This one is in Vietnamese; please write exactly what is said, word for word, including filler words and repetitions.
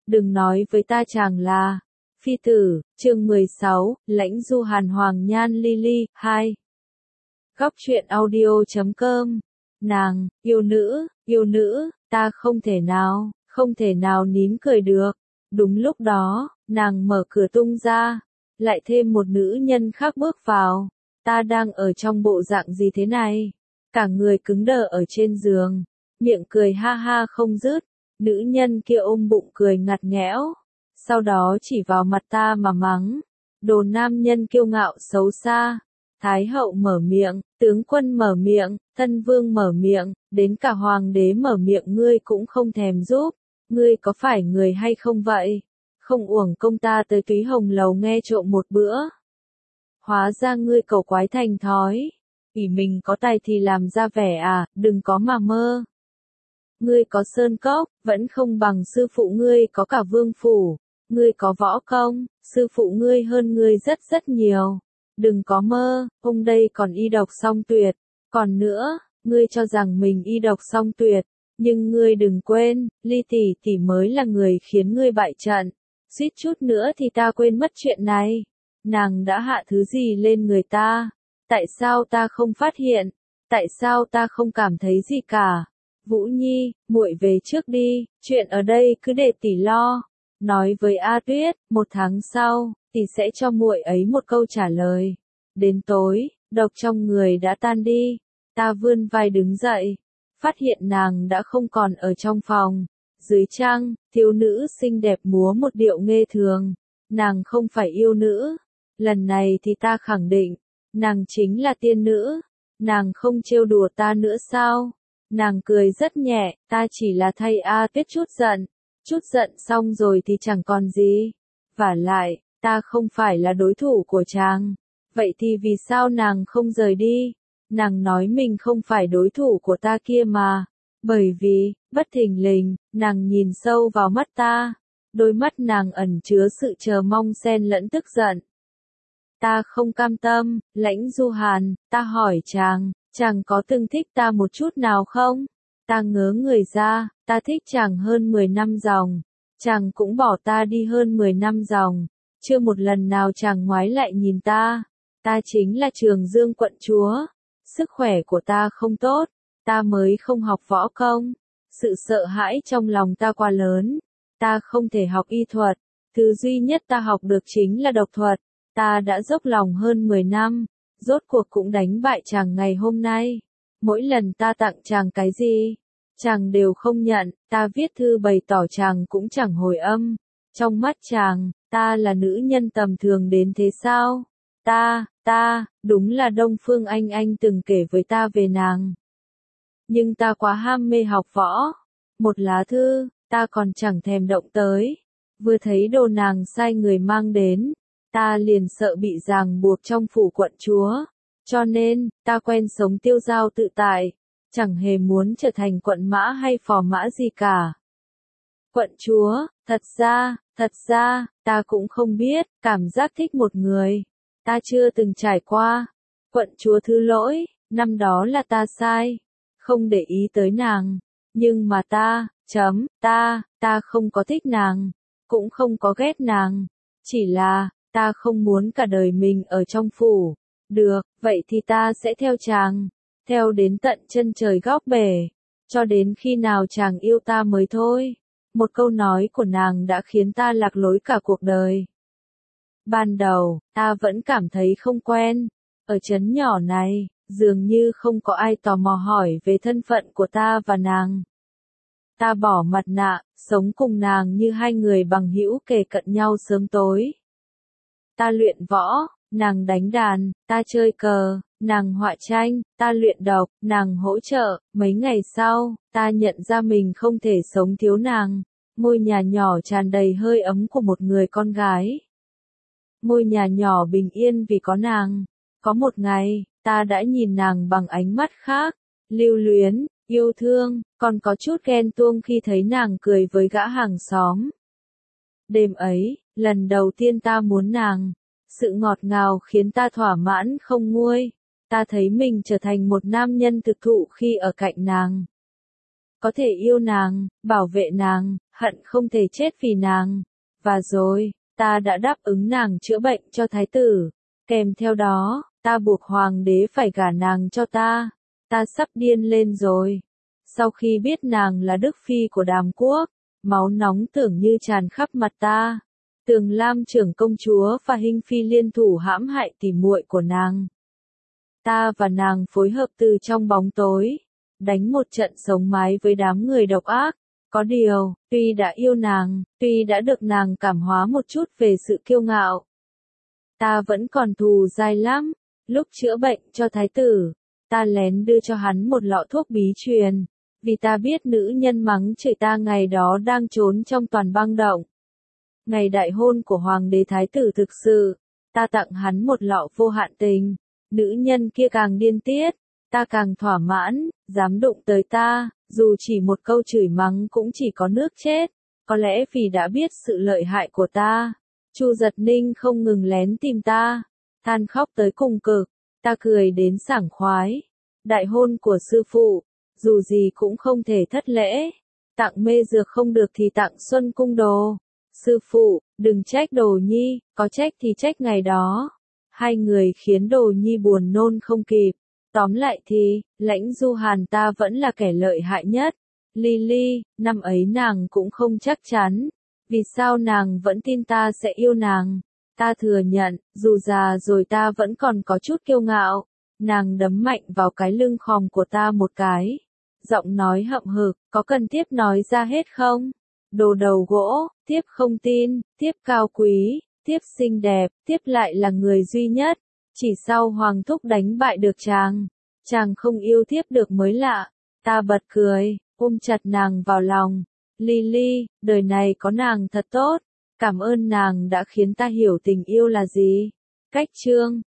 đừng nói với ta chàng là phi tử. Chương mười sáu, Lãnh Du Hàn Hoàng Nhan Lily, hai. Góc truyện audio chấm com. Nàng, yêu nữ, yêu nữ, ta không thể nào, không thể nào nín cười được. Đúng lúc đó, nàng mở cửa tung ra, lại thêm một nữ nhân khác bước vào. Ta đang ở trong bộ dạng gì thế này? Cả người cứng đờ ở trên giường, miệng cười ha ha không dứt. Nữ nhân kia ôm bụng cười ngặt nghẽo, sau đó chỉ vào mặt ta mà mắng. Đồ nam nhân kiêu ngạo xấu xa. Thái hậu mở miệng, tướng quân mở miệng, thân vương mở miệng, đến cả hoàng đế mở miệng ngươi cũng không thèm giúp. Ngươi có phải người hay không vậy? Không uổng công ta tới Túy Hồng Lầu nghe trộm một bữa. Hóa ra ngươi cầu quái thành thói. Ỷ mình có tài thì làm ra vẻ à, đừng có mà mơ. Ngươi có sơn cốc, vẫn không bằng sư phụ ngươi có cả vương phủ. Ngươi có võ công, sư phụ ngươi hơn ngươi rất rất nhiều. Đừng có mơ, ông đây còn y độc song tuyệt. Còn nữa, ngươi cho rằng mình y độc song tuyệt. Nhưng ngươi đừng quên, Ly tỷ tỷ mới là người khiến ngươi bại trận. Suýt chút nữa thì ta quên mất chuyện này. Nàng đã hạ thứ gì lên người ta? Tại sao ta không phát hiện? Tại sao ta không cảm thấy gì cả? Vũ Nhi, muội về trước đi, chuyện ở đây cứ để tỷ lo. Nói với A Tuyết, một tháng sau, tỷ sẽ cho muội ấy một câu trả lời. Đến tối, độc trong người đã tan đi. Ta vươn vai đứng dậy, phát hiện nàng đã không còn ở trong phòng. Dưới trăng, thiếu nữ xinh đẹp múa một điệu nghê thường. Nàng không phải yêu nữ. Lần này thì ta khẳng định, nàng chính là tiên nữ. Nàng không trêu đùa ta nữa sao? Nàng cười rất nhẹ, ta chỉ là thay A Tuyết chút giận. Chút giận xong rồi thì chẳng còn gì. Vả lại, ta không phải là đối thủ của chàng. Vậy thì vì sao nàng không rời đi? Nàng nói mình không phải đối thủ của ta kia mà. Bởi vì, bất thình lình, nàng nhìn sâu vào mắt ta. Đôi mắt nàng ẩn chứa sự chờ mong xen lẫn tức giận. Ta không cam tâm, Lãnh Du Hàn, ta hỏi chàng, chàng có từng thích ta một chút nào không? Ta ngớ người ra, ta thích chàng hơn mười năm dòng. Chàng cũng bỏ ta đi hơn mười năm dòng. Chưa một lần nào chàng ngoái lại nhìn ta. Ta chính là Trường Dương quận chúa. Sức khỏe của ta không tốt. Ta mới không học võ công. Sự sợ hãi trong lòng ta quá lớn. Ta không thể học y thuật. Thứ duy nhất ta học được chính là độc thuật. Ta đã dốc lòng hơn mười năm. Rốt cuộc cũng đánh bại chàng ngày hôm nay. Mỗi lần ta tặng chàng cái gì, chàng đều không nhận. Ta viết thư bày tỏ chàng cũng chẳng hồi âm. Trong mắt chàng, ta là nữ nhân tầm thường đến thế sao? Ta, ta, đúng là Đông Phương Anh Anh từng kể với ta về nàng. Nhưng ta quá ham mê học võ. Một lá thư, ta còn chẳng thèm động tới. Vừa thấy đồ nàng sai người mang đến, ta liền sợ bị ràng buộc trong phủ quận chúa. Cho nên, ta quen sống tiêu dao tự tại. Chẳng hề muốn trở thành quận mã hay phò mã gì cả. Quận chúa, thật ra, thật ra, ta cũng không biết, cảm giác thích một người. Ta chưa từng trải qua. Quận chúa thứ lỗi, năm đó là ta sai. Không để ý tới nàng. Nhưng mà ta, chấm, ta, ta không có thích nàng. Cũng không có ghét nàng. Chỉ là, ta không muốn cả đời mình ở trong phủ. Được, vậy thì ta sẽ theo chàng. Theo đến tận chân trời góc bể. Cho đến khi nào chàng yêu ta mới thôi. Một câu nói của nàng đã khiến ta lạc lối cả cuộc đời. Ban đầu, ta vẫn cảm thấy không quen. Ở trấn nhỏ này, dường như không có ai tò mò hỏi về thân phận của ta và nàng. Ta bỏ mặt nạ, sống cùng nàng như hai người bằng hữu kề cận nhau sớm tối. Ta luyện võ, nàng đánh đàn, ta chơi cờ, nàng họa tranh, ta luyện độc, nàng hỗ trợ. Mấy ngày sau, ta nhận ra mình không thể sống thiếu nàng. Ngôi nhà nhỏ tràn đầy hơi ấm của một người con gái. Ngôi nhà nhỏ bình yên vì có nàng. Có một ngày, ta đã nhìn nàng bằng ánh mắt khác. Lưu luyến, yêu thương, còn có chút ghen tuông khi thấy nàng cười với gã hàng xóm. Đêm ấy, lần đầu tiên ta muốn nàng. Sự ngọt ngào khiến ta thỏa mãn không nguôi. Ta thấy mình trở thành một nam nhân thực thụ khi ở cạnh nàng. có thể yêu nàng, bảo vệ nàng, hận không thể chết vì nàng. Và rồi, ta đã đáp ứng nàng chữa bệnh cho thái tử. Kèm theo đó, ta buộc hoàng đế phải gả nàng cho ta. Ta sắp điên lên rồi. Sau khi biết nàng là đức phi của Đàm quốc, máu nóng tưởng như tràn khắp mặt ta. Tường Lam trưởng công chúa và Hinh phi liên thủ hãm hại tỉ muội của nàng. Ta và nàng phối hợp từ trong bóng tối, đánh một trận sống mái với đám người độc ác. Có điều, tuy đã yêu nàng, tuy đã được nàng cảm hóa một chút về sự kiêu ngạo, ta vẫn còn thù dai lắm. Lúc chữa bệnh cho thái tử, ta lén đưa cho hắn một lọ thuốc bí truyền, vì ta biết nữ nhân mắng chửi ta ngày đó đang trốn trong toàn băng động. Ngày đại hôn của hoàng đế thái tử thực sự, ta tặng hắn một lọ vô hạn tình. Nữ nhân kia càng điên tiết, ta càng thỏa mãn, dám đụng tới ta, dù chỉ một câu chửi mắng cũng chỉ có nước chết. Có lẽ vì đã biết sự lợi hại của ta, Chu Giật Ninh không ngừng lén tìm ta, than khóc tới cùng cực, ta cười đến sảng khoái. Đại hôn của sư phụ, dù gì cũng không thể thất lễ, tặng mê dược không được thì tặng xuân cung đồ. Sư phụ, đừng trách Đồ Nhi, có trách thì trách ngày đó. Hai người khiến Đồ Nhi buồn nôn không kịp. Tóm lại thì, Lãnh Du Hàn ta vẫn là kẻ lợi hại nhất. Lily, năm ấy nàng cũng không chắc chắn. Vì sao nàng vẫn tin ta sẽ yêu nàng? Ta thừa nhận, dù già rồi ta vẫn còn có chút kiêu ngạo. Nàng đấm mạnh vào cái lưng khòm của ta một cái. Giọng nói hậm hực, có cần tiếp nói ra hết không? Đồ đầu gỗ, tiếp không tin, tiếp cao quý, tiếp xinh đẹp, tiếp lại là người duy nhất. Chỉ sau Hoàng thúc đánh bại được chàng, chàng không yêu tiếp được mới lạ. Ta bật cười, ôm chặt nàng vào lòng. Lily, đời này có nàng thật tốt. Cảm ơn nàng đã khiến ta hiểu tình yêu là gì. Cách chương